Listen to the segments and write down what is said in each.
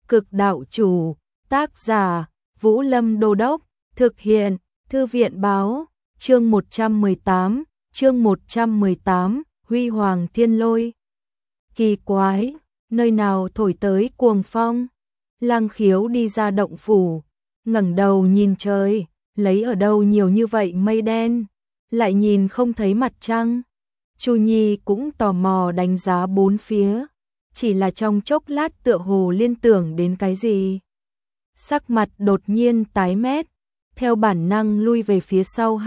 Cực đạo chủ, tác giả, Vũ Lâm Đô Đốc, thực hiện, Thư viện báo, chương 118, Huy Hoàng Thiên Lôi. Kỳ quái, nơi nào thổi tới cuồng phong? Lăng Khiếu đi ra động phủ, ngẩng đầu nhìn trời, lấy ở đâu nhiều như vậy mây đen, lại nhìn không thấy mặt trăng. Chu Nhi cũng tò mò đánh giá bốn phía, chỉ là trong chốc lát tựa hồ liên tưởng đến cái gì. Sắc mặt đột nhiên tái mét, theo bản năng lui về phía sau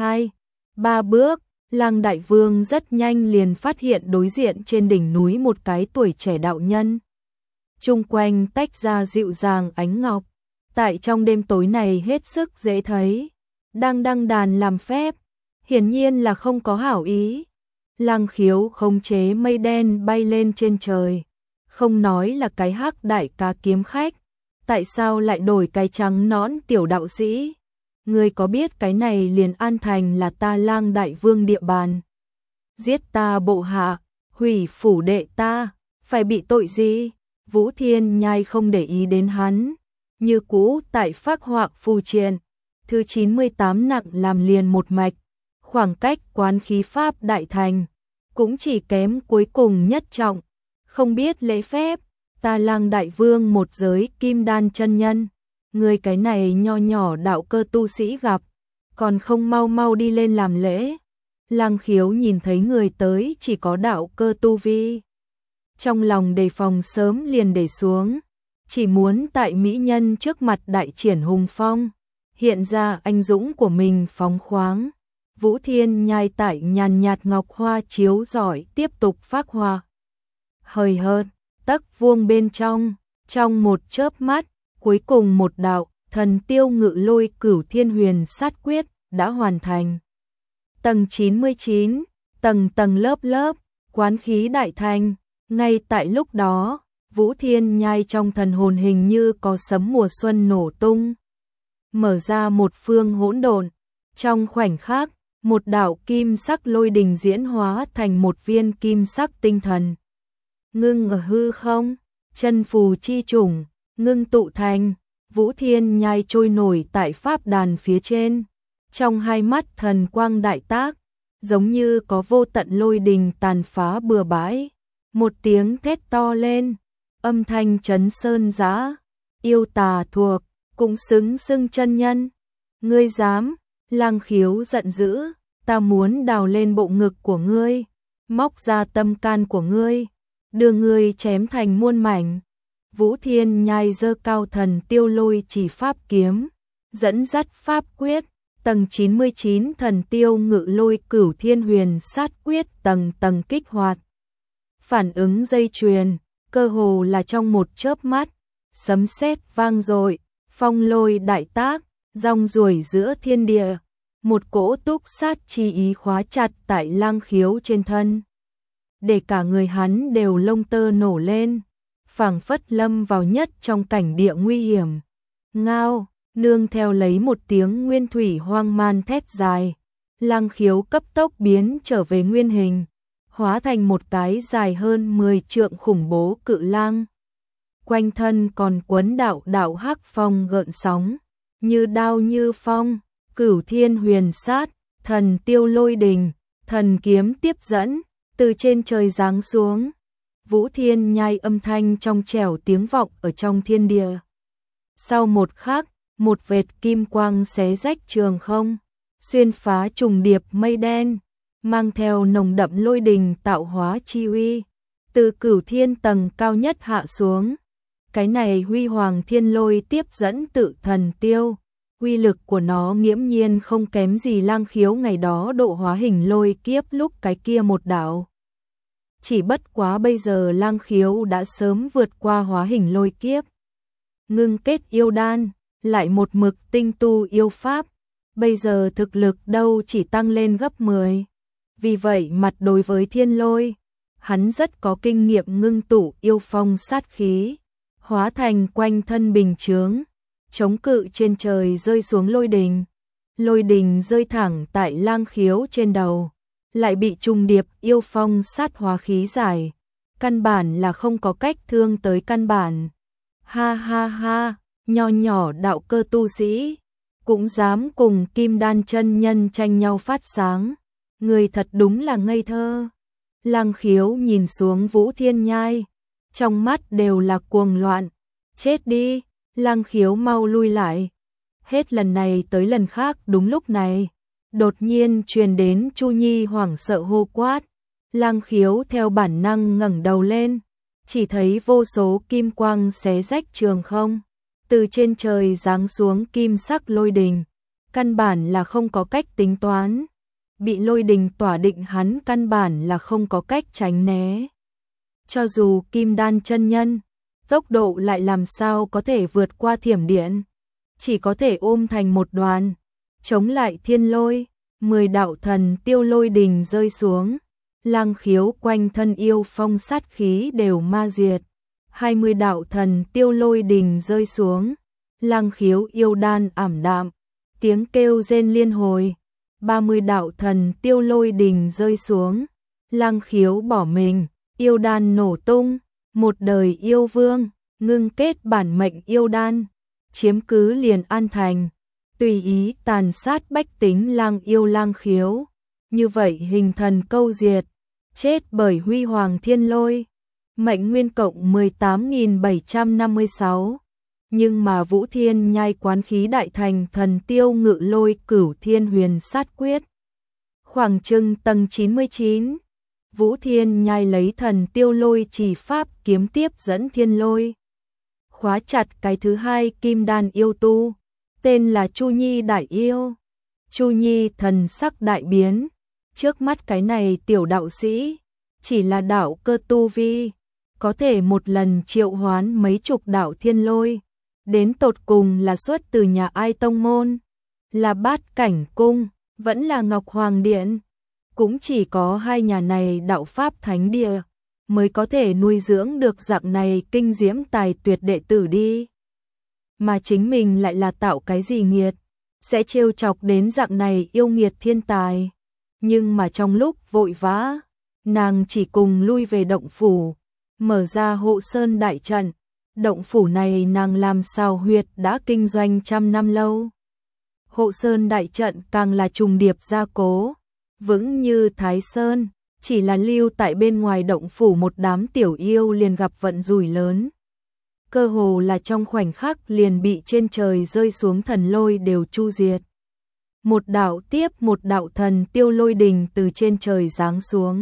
2-3 bước, Lăng Đại Vương rất nhanh liền phát hiện đối diện trên đỉnh núi một cái tuổi trẻ đạo nhân. Chung quanh tách ra dịu dàng ánh ngọc, tại trong đêm tối này hết sức dễ thấy, đang đăng đàn làm phép, hiển nhiên là không có hảo ý. Lăng Khiếu khống chế mây đen bay lên trên trời, không nói là cái hắc đại ca kiếm khách, tại sao lại đổi cái trắng nõn tiểu đạo sĩ? Ngươi có biết cái này liền an thành là ta Lang Đại Vương địa bàn? Giết ta bộ hạ, hủy phủ đệ ta, phải bị tội gì? Vũ Thiên Nhai không để ý đến hắn, như cũ tại phác họa phù triện, thứ 98 nặng làm liền một mạch, khoảng cách quán khí pháp đại thành, cũng chỉ kém cuối cùng nhất trọng, không biết lễ phép, ta Lang Đại Vương một giới kim đan chân nhân, người cái này nho nhỏ đạo cơ tu sĩ gặp, còn không mau mau đi lên làm lễ. Lăng Khiếu nhìn thấy người tới chỉ có đạo cơ tu vi, trong lòng đề phòng sớm liền để xuống, chỉ muốn tại mỹ nhân trước mặt đại triển hùng phong, hiện ra anh dũng của mình phóng khoáng. Vũ Thiên Nhai tại nhàn nhạt ngọc hoa chiếu rọi tiếp tục phác hoa. Hời hợt, tấc vuông bên trong một chớp mắt, cuối cùng một đạo thần tiêu ngự lôi cửu thiên huyền sát quyết đã hoàn thành. Tầng 99, tầng tầng lớp lớp, quán khí đại thành. Ngay tại lúc đó, Vũ Thiên Nhai trong thần hồn hình như có sấm mùa xuân nổ tung, mở ra một phương hỗn độn. Trong khoảnh khắc, một đạo kim sắc lôi đình diễn hóa thành một viên kim sắc tinh thần, ngưng ở hư không, chân phù chi chủng, ngưng tụ thành. Vũ Thiên Nhai trôi nổi tại pháp đàn phía trên, trong hai mắt thần quang đại tác, giống như có vô tận lôi đình tàn phá bừa bãi. Một tiếng thét to lên, âm thanh chấn sơn giã, yêu tà thuộc, cũng xưng chân nhân. Ngươi dám? Lăng Khiếu giận dữ, ta muốn đào lên bộ ngực của ngươi, móc ra tâm can của ngươi, đưa ngươi chém thành muôn mảnh. Vũ Thiên Nhai giơ cao thần tiêu lôi chỉ pháp kiếm, dẫn dắt pháp quyết, tầng 99 thần tiêu ngự lôi cửu thiên huyền sát quyết tầng tầng kích hoạt. Phản ứng dây chuyền, cơ hồ là trong một chớp mắt, sấm sét vang dội, phong lôi đại tác, rong ruổi giữa thiên địa, một cỗ túc sát chi ý khóa chặt tại Lăng Khiếu trên thân, để cả người hắn đều lông tơ nổ lên, phảng phất lâm vào nhất trong cảnh địa nguy hiểm. Ngao, nương theo lấy một tiếng nguyên thủy hoang man thét dài, Lăng Khiếu cấp tốc biến trở về nguyên hình, hóa thành một cái dài hơn 10 trượng khủng bố cự lang. Quanh thân còn quấn đạo hắc phong gợn sóng, như đao như phong, cửu thiên huyền sát, thần tiêu lôi đình, thần kiếm tiếp dẫn, từ trên trời giáng xuống. Vũ Thiên Nhai âm thanh trong trẻo tiếng vọng ở trong thiên địa. Sau một khắc, một vệt kim quang xé rách trường không, xuyên phá trùng điệp mây đen, mang theo nồng đậm lôi đình tạo hóa chi uy, từ cửu thiên tầng cao nhất hạ xuống. Cái này huy hoàng thiên lôi tiếp dẫn tự thần tiêu, uy lực của nó nghiễm nhiên không kém gì Lăng Khiếu ngày đó độ hóa hình lôi kiếp lúc cái kia một đạo. Chỉ bất quá bây giờ Lăng Khiếu đã sớm vượt qua hóa hình lôi kiếp, ngưng kết yêu đan, lại một mực tinh tu yêu pháp, bây giờ thực lực đâu chỉ tăng lên gấp 10. Vì vậy mặt đối với thiên lôi, hắn rất có kinh nghiệm ngưng tụ yêu phong sát khí, hóa thành quanh thân bình chướng, chống cự trên trời rơi xuống lôi đình. Lôi đình rơi thẳng tại Lăng Khiếu trên đầu, lại bị trùng điệp yêu phong sát hóa khí giải, căn bản là không có cách thương tới căn bản. Ha ha ha, nho nhỏ đạo cơ tu sĩ, cũng dám cùng Kim Đan chân nhân tranh nhau phát sáng, người thật đúng là ngây thơ. Lăng Khiếu nhìn xuống Vũ Thiên Nhai, trong mắt đều là cuồng loạn. Chết đi, Lăng Khiếu mau lui lại. Hết lần này tới lần khác đúng lúc này, đột nhiên truyền đến Chu Nhi hoảng sợ hô quát. Lăng Khiếu theo bản năng ngẩng đầu lên, chỉ thấy vô số kim quang xé rách trường không, từ trên trời giáng xuống kim sắc lôi đình, căn bản là không có cách tính toán. Bị lôi đình tỏa định hắn căn bản là không có cách tránh né. Cho dù Kim Đan chân nhân, tốc độ lại làm sao có thể vượt qua thiểm điện, chỉ có thể ôm thành một đoàn, chống lại thiên lôi. 10 đạo thần tiêu lôi đình rơi xuống, Lăng Khiếu quanh thân yêu phong sát khí đều ma diệt. 20 đạo thần tiêu lôi đình rơi xuống, Lăng Khiếu yêu đan ảm đạm, tiếng kêu rên liên hồi. 30 đạo thần tiêu lôi đình rơi xuống, Lăng Khiếu bỏ mình, yêu đan nổ tung, một đời yêu vương, ngưng kết bản mệnh yêu đan, chiếm cứ liền An Thành, tùy ý tàn sát bách tính lang yêu Lăng Khiếu, như vậy hình thần câu diệt, chết bởi huy hoàng thiên lôi, mệnh nguyên cộng 18.756. Nhưng mà Vũ Thiên Nhai quán khí đại thành thần tiêu ngự lôi cửu thiên huyền sát quyết. Khoảng chừng tầng 99, Vũ Thiên Nhai lấy thần tiêu lôi chỉ pháp kiếm tiếp dẫn thiên lôi. Khóa chặt cái thứ hai kim đan yêu tu, tên là Chu Nhi đại yêu. Chu Nhi thần sắc đại biến, trước mắt cái này tiểu đạo sĩ, chỉ là đạo cơ tu vi, có thể một lần triệu hoán mấy chục đạo thiên lôi. Đến tột cùng là xuất từ nhà ai tông môn, là Bát Cảnh Cung, vẫn là Ngọc Hoàng Điện, cũng chỉ có hai nhà này đạo pháp thánh địa mới có thể nuôi dưỡng được dạng này kinh diễm tài tuyệt đệ tử đi. Mà chính mình lại là tạo cái gì nghiệt, sẽ trêu chọc đến dạng này yêu nghiệt thiên tài. Nhưng mà trong lúc vội vã, nàng chỉ cùng lui về động phủ, mở ra hộ sơn đại trận. Động phủ này nàng làm sao huyệt đã kinh doanh trăm năm lâu. Hộ sơn đại trận càng là trùng điệp gia cố, vững như Thái Sơn, chỉ là lưu tại bên ngoài động phủ một đám tiểu yêu liền gặp vận rủi lớn. Cơ hồ là trong khoảnh khắc liền bị trên trời rơi xuống thần lôi đều chu diệt. Một đạo tiếp một đạo thần tiêu lôi đình từ trên trời giáng xuống,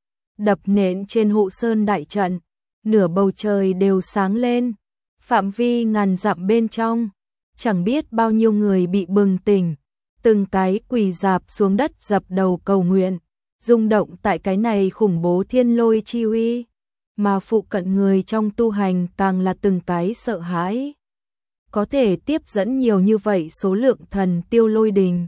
đập nện trên hộ sơn đại trận. Nửa bầu trời đều sáng lên, phạm vi ngàn dặm bên trong, chẳng biết bao nhiêu người bị bừng tỉnh, từng cái quỳ rạp xuống đất dập đầu cầu nguyện, rung động tại cái này khủng bố thiên lôi chi uy, mà phụ cận người trong tu hành càng là từng cái sợ hãi. Có thể tiếp dẫn nhiều như vậy số lượng thần tiêu lôi đình,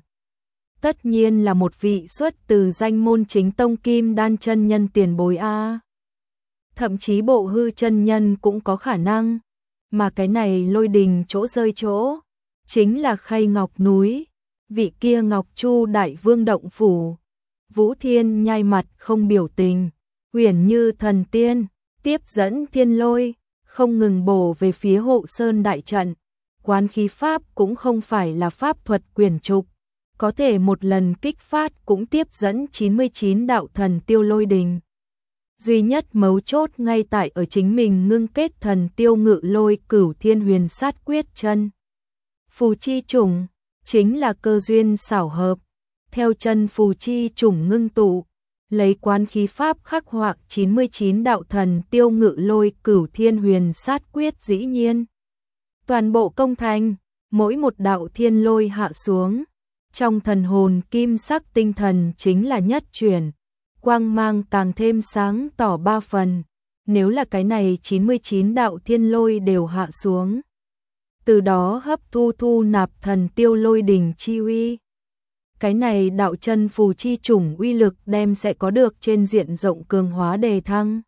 tất nhiên là một vị xuất từ danh môn chính tông kim đan chân nhân tiền bối a. Thậm chí bộ hư chân nhân cũng có khả năng, mà cái này lôi đình chỗ rơi chỗ, chính là Khay Ngọc núi, vị kia Ngọc Chu đại vương động phủ. Vũ Thiên Nhai mặt không biểu tình, huyền như thần tiên, tiếp dẫn thiên lôi, không ngừng bổ về phía hộ sơn đại trận. Quán khí pháp cũng không phải là pháp thuật quyền trục, có thể một lần kích phát cũng tiếp dẫn 99 đạo thần tiêu lôi đình. Duy nhất mấu chốt ngay tại ở chính mình ngưng kết thần tiêu ngự lôi cửu thiên huyền sát quyết chân. Phù chi chủng, chính là cơ duyên xảo hợp, theo chân phù chi chủng ngưng tụ, lấy quán khí pháp khắc họa 99 đạo thần tiêu ngự lôi cửu thiên huyền sát quyết dĩ nhiên. Toàn bộ công thành, mỗi một đạo thiên lôi hạ xuống, trong thần hồn kim sắc tinh thần chính là nhất chuyển. Quang mang càng thêm sáng tỏ 3 phần, nếu là cái này 99 đạo thiên lôi đều hạ xuống. Từ đó hấp thu nạp thần tiêu lôi đình chi uy. Cái này đạo chân phù chi chủng uy lực đem sẽ có được trên diện rộng cường hóa đề thăng.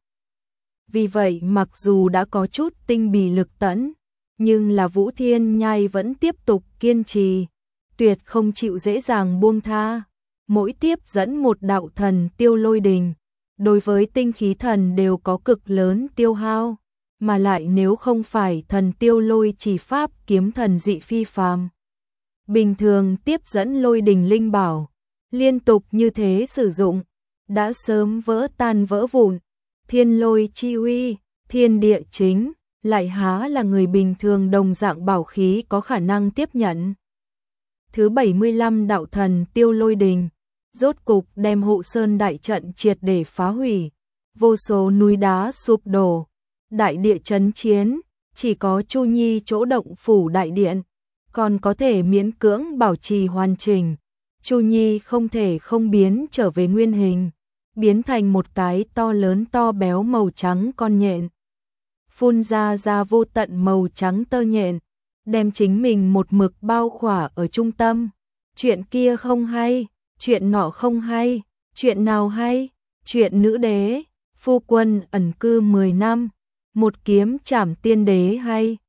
Vì vậy mặc dù đã có chút tinh bì lực tẫn, nhưng là Vũ Thiên Nhai vẫn tiếp tục kiên trì, tuyệt không chịu dễ dàng buông tha. Mỗi tiếp dẫn một đạo thần tiêu lôi đình, đối với tinh khí thần đều có cực lớn tiêu hao, mà lại nếu không phải thần Tiêu Lôi chỉ pháp kiếm thần dị phi phàm, bình thường tiếp dẫn lôi đình linh bảo, liên tục như thế sử dụng, đã sớm vỡ tan vỡ vụn. Thiên lôi chi uy, thiên địa chính, lại há là người bình thường đồng dạng bảo khí có khả năng tiếp nhận. Thứ 75 đạo thần Tiêu Lôi Đình, rốt cục đem Hộ Sơn đại trận triệt để phá hủy, vô số núi đá sụp đổ, đại địa chấn chiến, chỉ có Chu Nhi chỗ động phủ đại điện, còn có thể miễn cưỡng bảo trì hoàn chỉnh. Chu Nhi không thể không biến trở về nguyên hình, biến thành một cái to lớn to béo màu trắng con nhện, phun ra vô tận màu trắng tơ nhện, đem chính mình một mực bao khỏa ở trung tâm. Chuyện kia không hay, chuyện nọ không hay, chuyện nào hay? Chuyện nữ đế, phu quân ẩn cư 10 năm, một kiếm trảm tiên đế hay?